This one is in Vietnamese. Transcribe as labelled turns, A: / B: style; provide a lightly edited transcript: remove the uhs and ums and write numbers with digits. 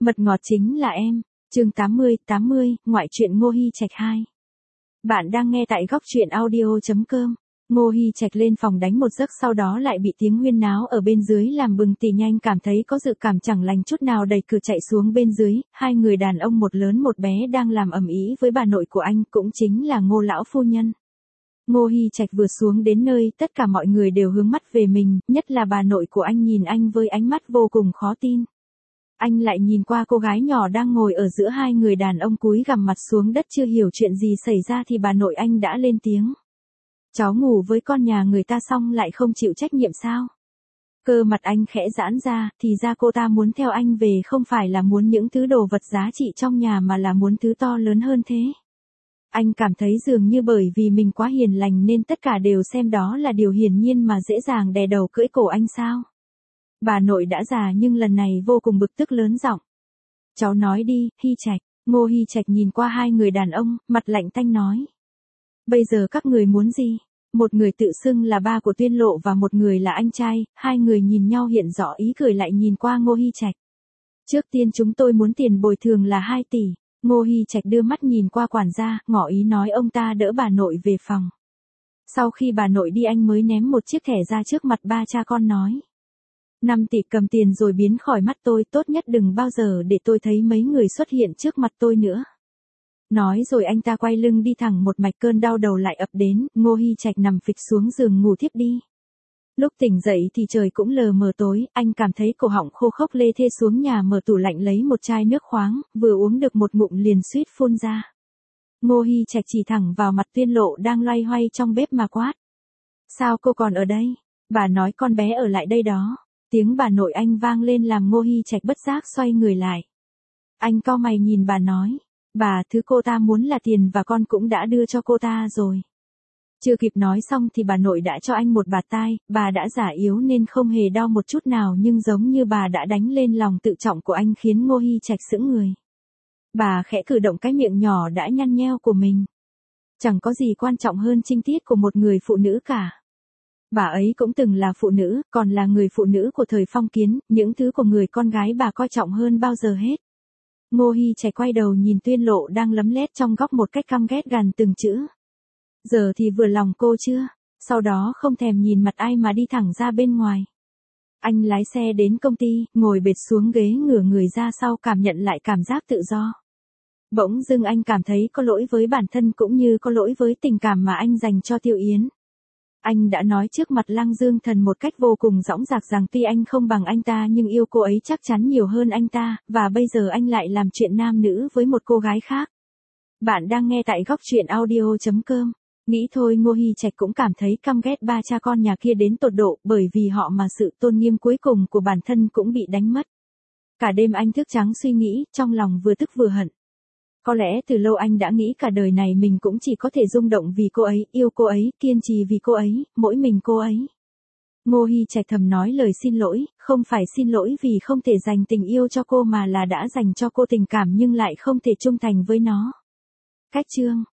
A: Mật ngọt chính là em. Chương 80, ngoại truyện Ngô Hi Trạch 2. Bạn đang nghe tại góc truyện audio.com. Ngô Hi Trạch lên phòng đánh một giấc, sau đó lại bị tiếng huyên náo ở bên dưới làm bừng tỉnh, nhanh cảm thấy có dự cảm chẳng lành chút nào, đẩy cửa chạy xuống bên dưới. Hai người đàn ông một lớn một bé đang làm ầm ĩ với bà nội của anh, cũng chính là Ngô lão phu nhân. Ngô Hi Trạch vừa xuống đến nơi, tất cả mọi người đều hướng mắt về mình, nhất là bà nội của anh nhìn anh với ánh mắt vô cùng khó tin. Anh lại nhìn qua cô gái nhỏ đang ngồi ở giữa hai người đàn ông cúi gằm mặt xuống đất, chưa hiểu chuyện gì xảy ra thì bà nội anh đã lên tiếng. Cháu ngủ với con nhà người ta xong lại không chịu trách nhiệm sao? Cơ mặt anh khẽ giãn ra, thì ra cô ta muốn theo anh về không phải là muốn những thứ đồ vật giá trị trong nhà mà là muốn thứ to lớn hơn thế. Anh cảm thấy dường như bởi vì mình quá hiền lành nên tất cả đều xem đó là điều hiển nhiên mà dễ dàng đè đầu cưỡi cổ anh sao? Bà nội đã già nhưng lần này vô cùng bực tức, lớn giọng. Cháu nói đi, Hi Trạch. Ngô Hi Trạch nhìn qua hai người đàn ông, mặt lạnh tanh nói. Bây giờ các người muốn gì? Một người tự xưng là ba của Tuyên Lộ và một người là anh trai, hai người nhìn nhau hiện rõ ý cười, lại nhìn qua Ngô Hi Trạch. Trước tiên chúng tôi muốn tiền bồi thường là 2 tỷ. Ngô Hi Trạch đưa mắt nhìn qua quản gia, ngỏ ý nói ông ta đỡ bà nội về phòng. Sau khi bà nội đi anh mới ném một chiếc thẻ ra trước mặt ba cha con nói. 5 tỷ, cầm tiền rồi biến khỏi mắt tôi, tốt nhất đừng bao giờ để tôi thấy mấy người xuất hiện trước mặt tôi nữa. Nói rồi anh ta quay lưng đi thẳng một mạch, cơn đau đầu lại ập đến, Ngô Hi Trạch nằm phịch xuống giường ngủ thiếp đi. Lúc tỉnh dậy thì trời cũng lờ mờ tối, anh cảm thấy cổ họng khô khốc, lê thê xuống nhà mở tủ lạnh lấy một chai nước khoáng, vừa uống được một ngụm liền suýt phun ra. Ngô Hi Trạch chỉ thẳng vào mặt Tuyên Lộ đang loay hoay trong bếp mà quát. Sao cô còn ở đây? Bà nói con bé ở lại đây đó. Tiếng bà nội anh vang lên làm Ngô Hi Trạch bất giác xoay người lại. Anh cau mày nhìn bà nói. Bà, thứ cô ta muốn là tiền và con cũng đã đưa cho cô ta rồi. Chưa kịp nói xong thì bà nội đã cho anh một bạt tai, bà đã giả yếu nên không hề đau một chút nào, nhưng giống như bà đã đánh lên lòng tự trọng của anh, khiến Ngô Hi Trạch sững người. Bà khẽ cử động cái miệng nhỏ đã nhăn nheo của mình. Chẳng có gì quan trọng hơn trinh tiết của một người phụ nữ cả. Bà ấy cũng từng là phụ nữ, còn là người phụ nữ của thời phong kiến, những thứ của người con gái bà coi trọng hơn bao giờ hết. Ngô Hi Trạch quay đầu nhìn Tuyên Lộ đang lấm lét trong góc một cách căm ghét gằn từng chữ. Giờ thì vừa lòng cô chưa? Sau đó không thèm nhìn mặt ai mà đi thẳng ra bên ngoài. Anh lái xe đến công ty, ngồi bệt xuống ghế, ngửa người ra sau, cảm nhận lại cảm giác tự do. Bỗng dưng anh cảm thấy có lỗi với bản thân cũng như có lỗi với tình cảm mà anh dành cho Tiêu Yến. Anh đã nói trước mặt Lăng Dương Thần một cách vô cùng dõng dạc rằng tuy anh không bằng anh ta nhưng yêu cô ấy chắc chắn nhiều hơn anh ta, và bây giờ anh lại làm chuyện nam nữ với một cô gái khác. Bạn đang nghe tại góc truyện audio.com. Nghĩ thôi Ngô Hi Trạch cũng cảm thấy căm ghét ba cha con nhà kia đến tột độ, bởi vì họ mà sự tôn nghiêm cuối cùng của bản thân cũng bị đánh mất. Cả đêm anh thức trắng suy nghĩ, trong lòng vừa tức vừa hận. Có lẽ từ lâu anh đã nghĩ cả đời này mình cũng chỉ có thể rung động vì cô ấy, yêu cô ấy, kiên trì vì cô ấy, mỗi mình cô ấy. Ngô Hi Trạch thầm nói lời xin lỗi, không phải xin lỗi vì không thể dành tình yêu cho cô mà là đã dành cho cô tình cảm nhưng lại không thể trung thành với nó. Cách chương